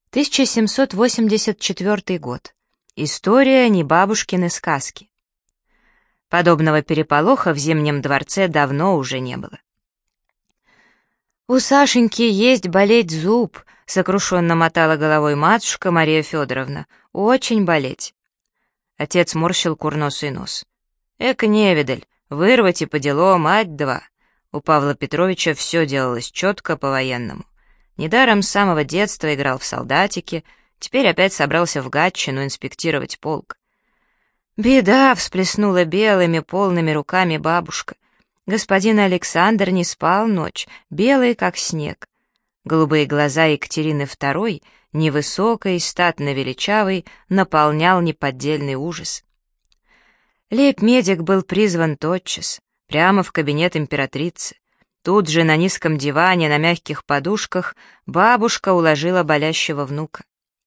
1784 год. История не бабушкины сказки. Подобного переполоха в Зимнем дворце давно уже не было. «У Сашеньки есть болеть зуб», — сокрушенно мотала головой матушка Мария Федоровна. «Очень болеть». Отец морщил курносый нос. «Эка невидаль, вырвать и по делу, мать-два». У Павла Петровича все делалось четко по-военному. Недаром с самого детства играл в солдатики, теперь опять собрался в Гатчину инспектировать полк. «Беда!» — всплеснула белыми полными руками бабушка. Господин Александр не спал ночь, белый как снег. Голубые глаза Екатерины II, невысокой, статно величавой, наполнял неподдельный ужас. Лейб-медик был призван тотчас, прямо в кабинет императрицы. Тут же на низком диване, на мягких подушках, бабушка уложила болящего внука.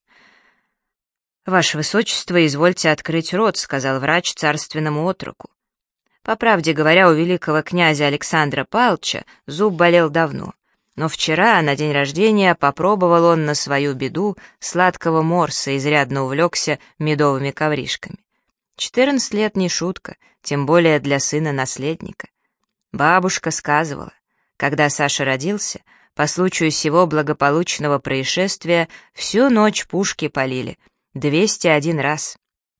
«Ваше Высочество, извольте открыть рот», — сказал врач царственному отроку. По правде говоря, у великого князя Александра Павловича зуб болел давно, но вчера, на день рождения, попробовал он на свою беду сладкого морса, изрядно увлекся медовыми ковришками. 14 лет не шутка, тем более для сына-наследника. Бабушка сказывала, когда Саша родился, по случаю сего благополучного происшествия всю ночь пушки полили, 201 раз.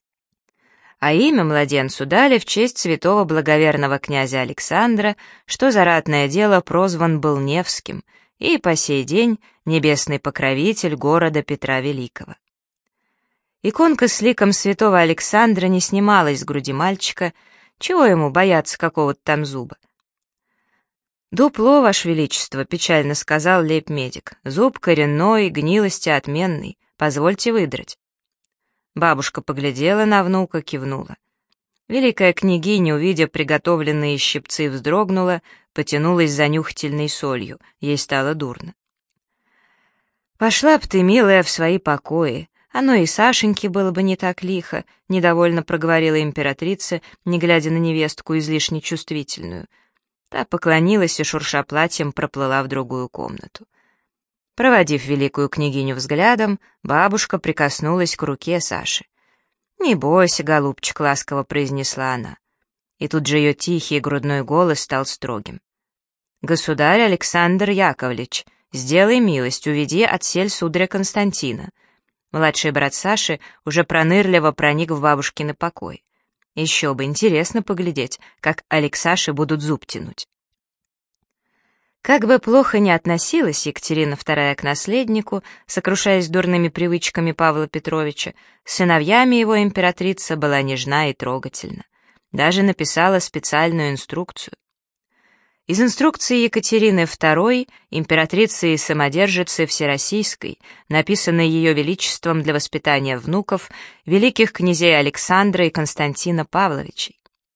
А имя младенцу дали в честь святого благоверного князя Александра, что за ратное дело прозван был Невским, и по сей день небесный покровитель города Петра Великого. Иконка с ликом святого Александра не снималась с груди мальчика, чего ему бояться какого-то там зуба. «Дупло, Ваше Величество», — печально сказал лейб-медик. «Зуб коренной, гнилости отменный. Позвольте выдрать». Бабушка поглядела на внука, кивнула. Великая княгиня, увидя приготовленные щипцы, вздрогнула, потянулась за нюхательной солью. Ей стало дурно. «Пошла б ты, милая, в свои покои. Оно и Сашеньке было бы не так лихо», — недовольно проговорила императрица, не глядя на невестку излишне чувствительную. Та поклонилась и, шурша платьем, проплыла в другую комнату. Проводив великую княгиню взглядом, бабушка прикоснулась к руке Саши. «Не бойся, голубчик», — ласково произнесла она. И тут же ее тихий грудной голос стал строгим. «Государь Александр Яковлевич, сделай милость, уведи отсель сударя Константина». Младший брат Саши уже пронырливо проник в бабушкины покои. Еще бы интересно поглядеть, как Алексаши будут зуб тянуть. Как бы плохо ни относилась Екатерина II к наследнику, сокрушаясь дурными привычками Павла Петровича, с сыновьями его императрица была нежна и трогательна. Даже написала специальную инструкцию. Из инструкции Екатерины II, императрицы и самодержицы Всероссийской, написанной Ее Величеством для воспитания внуков, великих князей Александра и Константина Павловичей.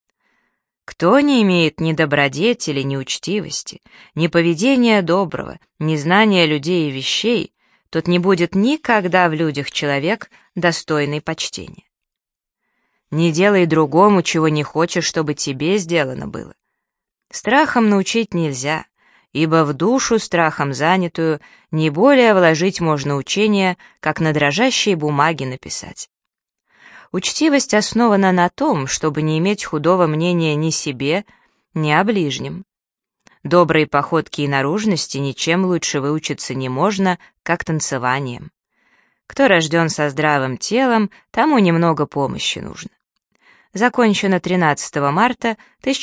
Кто не имеет ни добродетели, ни учтивости, ни поведения доброго, ни знания людей и вещей, тот не будет никогда в людях человек, достойный почтения. Не делай другому, чего не хочешь, чтобы тебе сделано было. Страхом научить нельзя, ибо в душу страхом занятую не более вложить можно учение, как на дрожащей бумаге написать. Учтивость основана на том, чтобы не иметь худого мнения ни себе, ни о ближнем. Доброй походке и наружности ничем лучше выучиться не можно, как танцеванием. Кто рожден со здравым телом, тому немного помощи нужно. Закончено 13 марта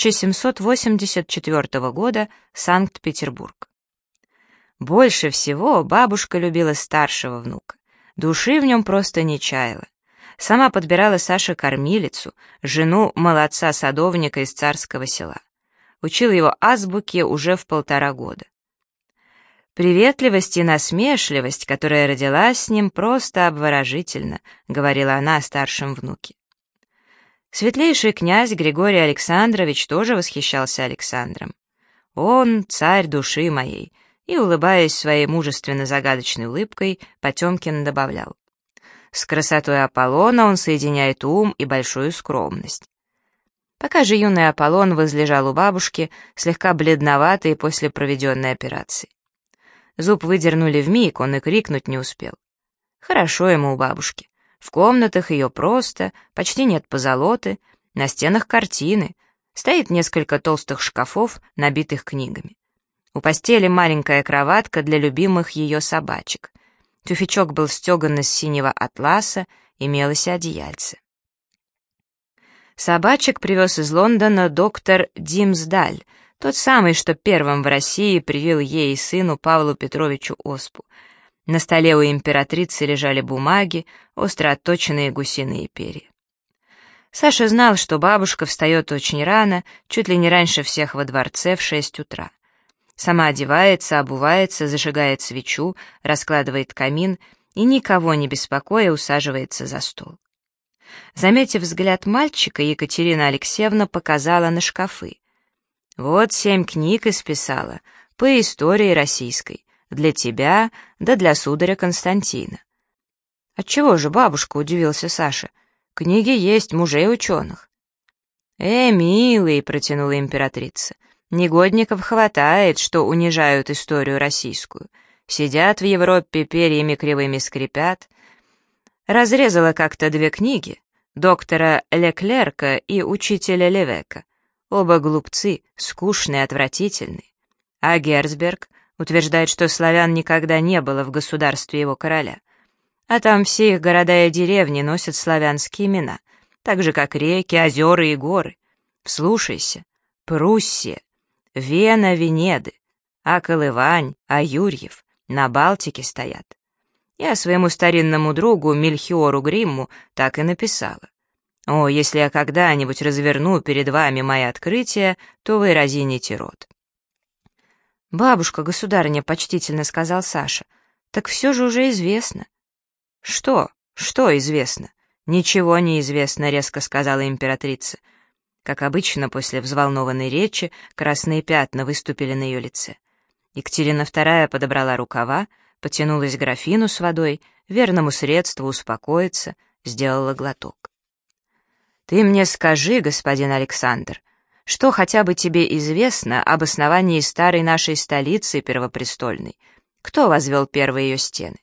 1784 года, Санкт-Петербург. Больше всего бабушка любила старшего внука. Души в нем просто не чаяла. Сама подбирала Саше кормилицу, жену молодца-садовника из царского села. Учила его азбуке уже в 1,5 года. «Приветливость и насмешливость, которая родилась с ним, просто обворожительна», — говорила она о старшем внуке. Светлейший князь Григорий Александрович тоже восхищался Александром. «Он — царь души моей», и, улыбаясь своей мужественно-загадочной улыбкой, Потемкин добавлял: «С красотой Аполлона он соединяет ум и большую скромность». Пока же юный Аполлон возлежал у бабушки, слегка бледноватый после проведенной операции. Зуб выдернули вмиг, он и крикнуть не успел. Хорошо ему у бабушки. В комнатах ее просто, почти нет позолоты, на стенах картины, стоит несколько толстых шкафов, набитых книгами. У постели маленькая кроватка для любимых ее собачек. Тюфячок был стеган из синего атласа, имелось одеяльце. Собачек привез из Лондона доктор Димсдаль, тот самый, что первым в России привил ей и сыну Павлу Петровичу оспу. На столе у императрицы лежали бумаги, остро отточенные гусиные перья. Саша знал, что бабушка встает очень рано, чуть ли не раньше всех во дворце в 6 утра. Сама одевается, обувается, зажигает свечу, раскладывает камин и, никого не беспокоя, усаживается за стол. Заметив взгляд мальчика, Екатерина Алексеевна показала на шкафы. «Вот 7 книг исписала по истории российской, для тебя, да для сударя Константина». «Отчего же, бабушка?» — удивился Саша. «Книги есть, мужей ученых». Милый», — протянула императрица, — «негодников хватает, что унижают историю российскую. Сидят в Европе, перьями кривыми скрипят». Разрезала как-то 2 книги, доктора Леклерка и учителя Левека. Оба глупцы, скучные, отвратительные. А Герцберг утверждает, что славян никогда не было в государстве его короля. А там все их города и деревни носят славянские имена, так же, как реки, озера и горы. Вслушайся. Пруссия, Вена, Венеды, а Колывань, а Юрьев на Балтике стоят. Я своему старинному другу Мельхиору Гримму так и написала. О, если я когда-нибудь разверну перед вами мои открытия, то вы разините рот. «Бабушка, государыня», — почтительно сказал Саша, — «так все же уже известно». «Что? Что известно?» «Ничего не известно», — резко сказала императрица. Как обычно, после взволнованной речи красные пятна выступили на ее лице. Екатерина II подобрала рукава, потянулась к графину с водой, верному средству успокоиться, сделала глоток. «Ты мне скажи, господин Александр, что хотя бы тебе известно об основании старой нашей столицы первопрестольной? Кто возвел первые ее стены?»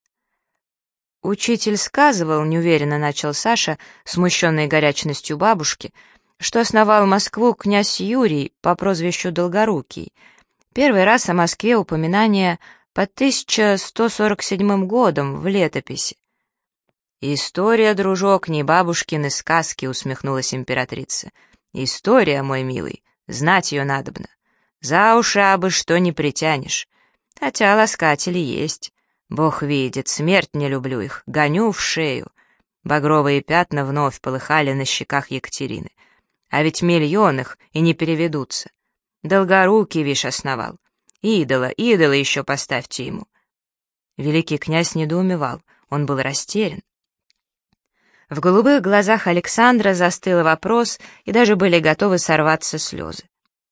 «Учитель сказывал», — неуверенно начал Саша, смущенный горячностью бабушки, что основал Москву князь Юрий по прозвищу Долгорукий. Первый раз о Москве упоминание под 1147 годом в летописи. «История, дружок, не бабушкины сказки», — усмехнулась императрица. «История, мой милый, знать ее надобно. За уши абы что не притянешь. Хотя ласкатели есть. Бог видит, смерть не люблю их, гоню в шею». Багровые пятна вновь полыхали на щеках Екатерины. «А ведь миллион их и не переведутся. Долгорукий, вишь, основал. Идола еще поставьте ему». Великий князь недоумевал, он был растерян. В голубых глазах Александра застыл вопрос, и даже были готовы сорваться слезы.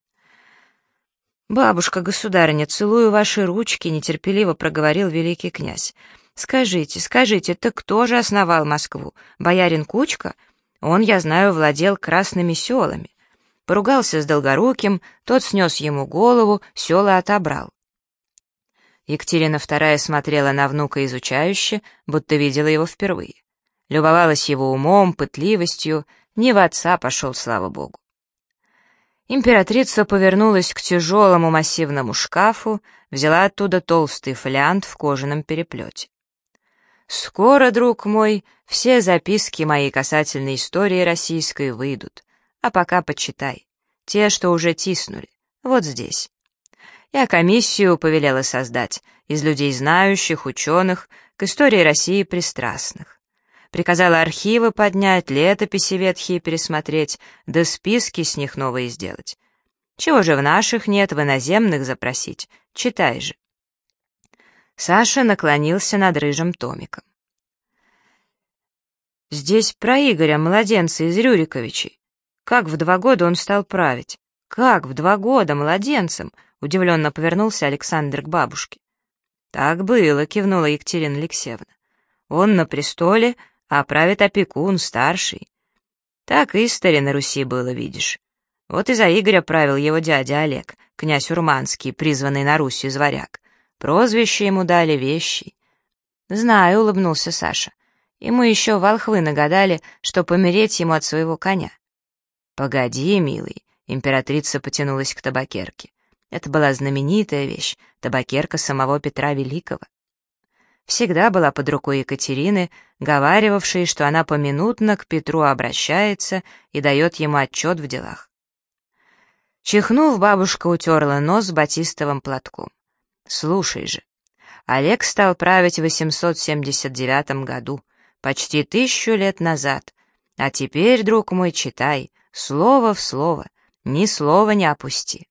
«Бабушка, государыня, целую ваши ручки», — нетерпеливо проговорил великий князь. «Скажите, так кто же основал Москву? Боярин Кучка? Он, я знаю, владел Красными селами. Поругался с Долгоруким, тот снес ему голову, села отобрал». Екатерина II смотрела на внука изучающе, будто видела его впервые. Любовалась его умом, пытливостью, не в отца пошел, слава богу. Императрица повернулась к тяжелому массивному шкафу, взяла оттуда толстый фолиант в кожаном переплете. «Скоро, друг мой, все записки мои касательно истории российской выйдут, а пока почитай, те, что уже тиснули, вот здесь». Я комиссию повелела создать из людей знающих, ученых, к истории России пристрастных. Приказала архивы поднять, летописи ветхие пересмотреть, да списки с них новые сделать. Чего же в наших нет, в иноземных запросить? Читай же. Саша наклонился над рыжим томиком. Здесь про Игоря, младенца из Рюриковичей. Как в 2 года он стал править? Как в 2 года младенцем? Удивленно повернулся Александр к бабушке. Так было, кивнула Екатерина Алексеевна. Он на престоле, а правит опекун, старший. Так истори на Руси было, видишь. Вот и за Игоря правил его дядя Олег, князь Урманский, призванный на Русь из варяг. Прозвище ему дали Вещий. «Знаю», — улыбнулся Саша. «Ему еще волхвы нагадали, что помереть ему от своего коня». «Погоди, милый», — императрица потянулась к табакерке. Это была знаменитая вещь, табакерка самого Петра Великого. Всегда была под рукой Екатерины, говаривавшей, что она поминутно к Петру обращается и дает ему отчет в делах. Чихнув, бабушка утерла нос батистовым платком. «Слушай же, Олег стал править в 879 году, почти 1000 лет назад, а теперь, друг мой, читай, слово в слово, ни слова не опусти».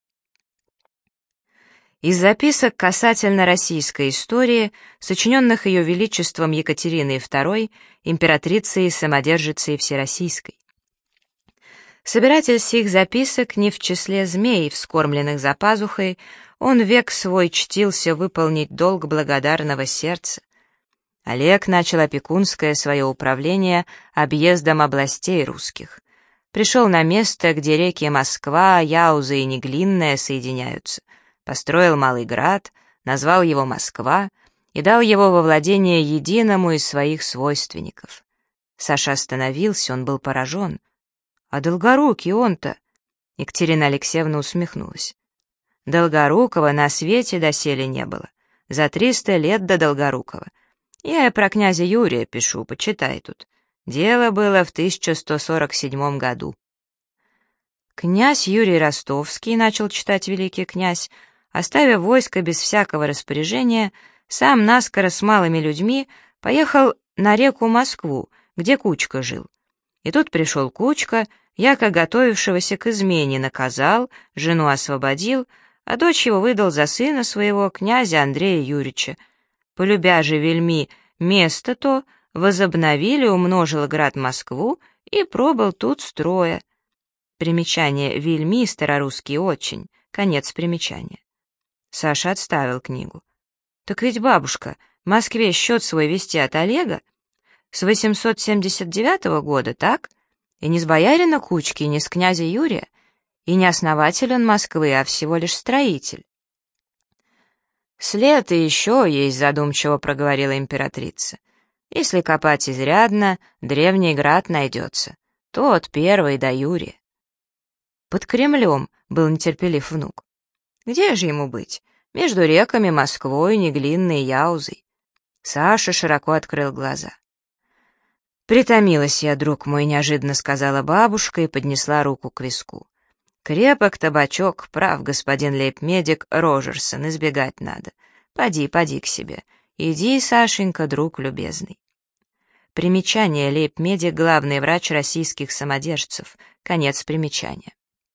Из записок касательно российской истории, сочиненных Ее Величеством Екатериной II, императрицей и самодержицей Всероссийской. Собиратель сих записок не в числе змей, вскормленных за пазухой, он век свой чтился выполнить долг благодарного сердца. Олег начал опекунское свое управление объездом областей русских. Пришел на место, где реки Москва, Яуза и Неглинная соединяются, построил Малый Град, назвал его Москва и дал его во владение единому из своих свойственников. Саша остановился, он был поражен. «А Долгорукий он-то?» Екатерина Алексеевна усмехнулась. «Долгорукого на свете доселе не было. За 300 лет до Долгорукова. Я и про князя Юрия пишу, почитай тут. Дело было в 1147 году». Князь Юрий Ростовский, начал читать великий князь, оставив войско без всякого распоряжения, сам наскоро с малыми людьми поехал на реку Москву, где Кучка жил. И тут пришел Кучка, яко готовившегося к измене наказал, жену освободил, а дочь его выдал за сына своего, князя Андрея Юрьевича. Полюбя же вельми место то, возобновили, умножил град Москву и пробыл тут строя. Примечание «вельми» старорусский очень, конец примечания. Саша отставил книгу. «Так ведь, бабушка, в Москве счет свой вести от Олега? С 879 года, так? И не с боярина Кучки, и не с князя Юрия, и не основатель он Москвы, а всего лишь строитель». «След и еще есть», — задумчиво проговорила императрица. «Если копать изрядно, древний град найдется. Тот первый до Юрия». «Под Кремлем», — был нетерпелив внук. «Где же ему быть? Между реками Москвой, Неглинной и Яузой». Саша широко открыл глаза. «Притомилась я, друг мой», — неожиданно сказала бабушка и поднесла руку к виску. «Крепок табачок, прав господин лейб-медик Рожерсон, избегать надо. Поди к себе. Иди, Сашенька, друг любезный». Примечание: лейб-медик — главный врач российских самодержцев. Конец примечания.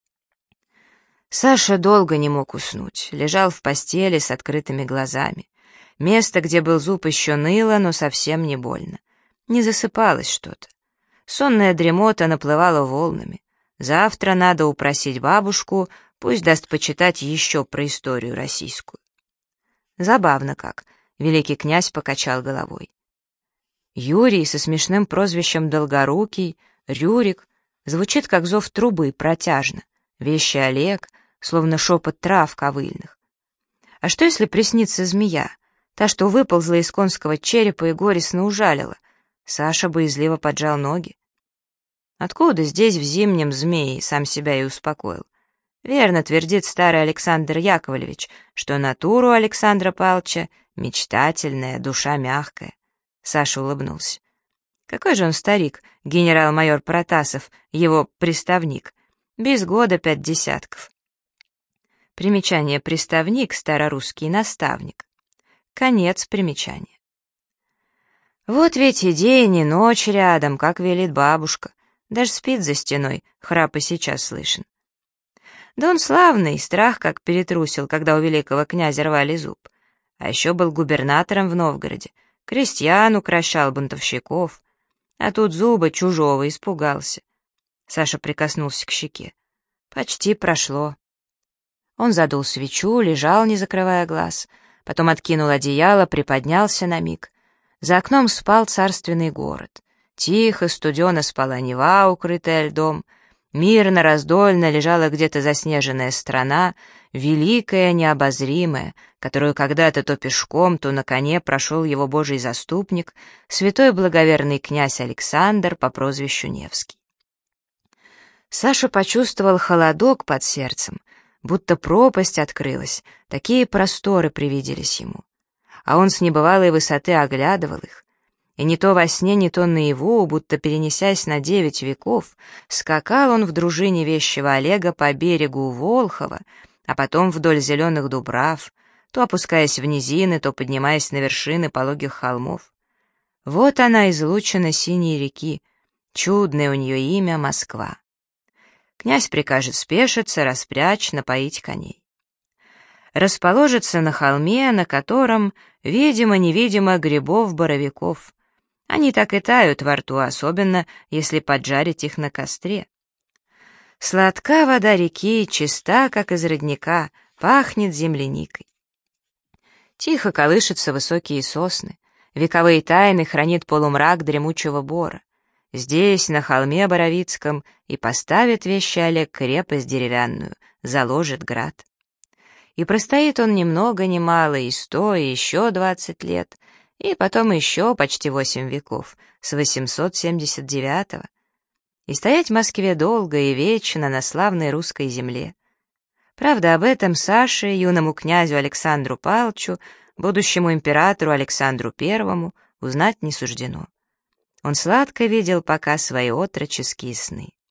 Саша долго не мог уснуть, лежал в постели с открытыми глазами. Место, где был зуб, еще ныло, но совсем не больно. Не засыпалось что-то. Сонная дремота наплывала волнами. Завтра надо упросить бабушку, пусть даст почитать еще про историю российскую. Забавно как, великий князь покачал головой. Юрий со смешным прозвищем Долгорукий, Рюрик, звучит как зов трубы, протяжно. Вещи Олег, словно шепот трав ковыльных. А что, если приснится змея, та, что выползла из конского черепа и горестно ужалила? Саша боязливо поджал ноги. Откуда здесь в зимнем змеи, сам себя и успокоил. Верно твердит старый Александр Яковлевич, что натура у Александра Павловича мечтательная, душа мягкая. Саша улыбнулся. Какой же он старик, генерал-майор Протасов, его приставник. Без года 5 десятков. Примечание: приставник, старорусский наставник. Конец примечания. Вот ведь и день, и ночь рядом, как велит бабушка. Даже спит за стеной, храп и сейчас слышен. Да он славный, страх как перетрусил, когда у великого князя рвали зуб. А еще был губернатором в Новгороде, крестьян укрощал, бунтовщиков. А тут зуба чужого испугался. Саша прикоснулся к щеке. Почти прошло. Он задул свечу, лежал, не закрывая глаз, потом откинул одеяло, приподнялся на миг. За окном спал царственный город. Тихо, студено спала Нева, укрытая льдом. Мирно, раздольно лежала где-то заснеженная страна, великая, необозримая, которую когда-то то пешком, то на коне прошел его божий заступник, святой благоверный князь Александр по прозвищу Невский. Саша почувствовал холодок под сердцем, будто пропасть открылась, такие просторы привиделись ему. А он с небывалой высоты оглядывал их, и не то во сне, не то наяву, будто перенесясь на 9 веков, скакал он в дружине вещего Олега по берегу Волхова, а потом вдоль зеленых дубрав, то опускаясь в низины, то поднимаясь на вершины пологих холмов. Вот она, излучина синей реки, чудное у нее имя Москва. Князь прикажет спешиться, распрячь, напоить коней. Расположится на холме, на котором, видимо-невидимо, грибов-боровиков. Они так и тают во рту, особенно если поджарить их на костре. Сладка вода реки, чиста, как из родника, пахнет земляникой. Тихо колышутся высокие сосны, вековые тайны хранит полумрак дремучего бора. Здесь, на холме Боровицком, и поставит вещи Олег крепость деревянную, заложит град. И простоит он ни много ни мало, и 100, и еще 20 лет, и потом еще почти 8 веков, с 879-го. И стоять в Москве долго и вечно на славной русской земле. Правда, об этом Саше, юному князю Александру Павловичу, будущему императору Александру Первому, узнать не суждено. Он сладко видел пока свои отроческие сны.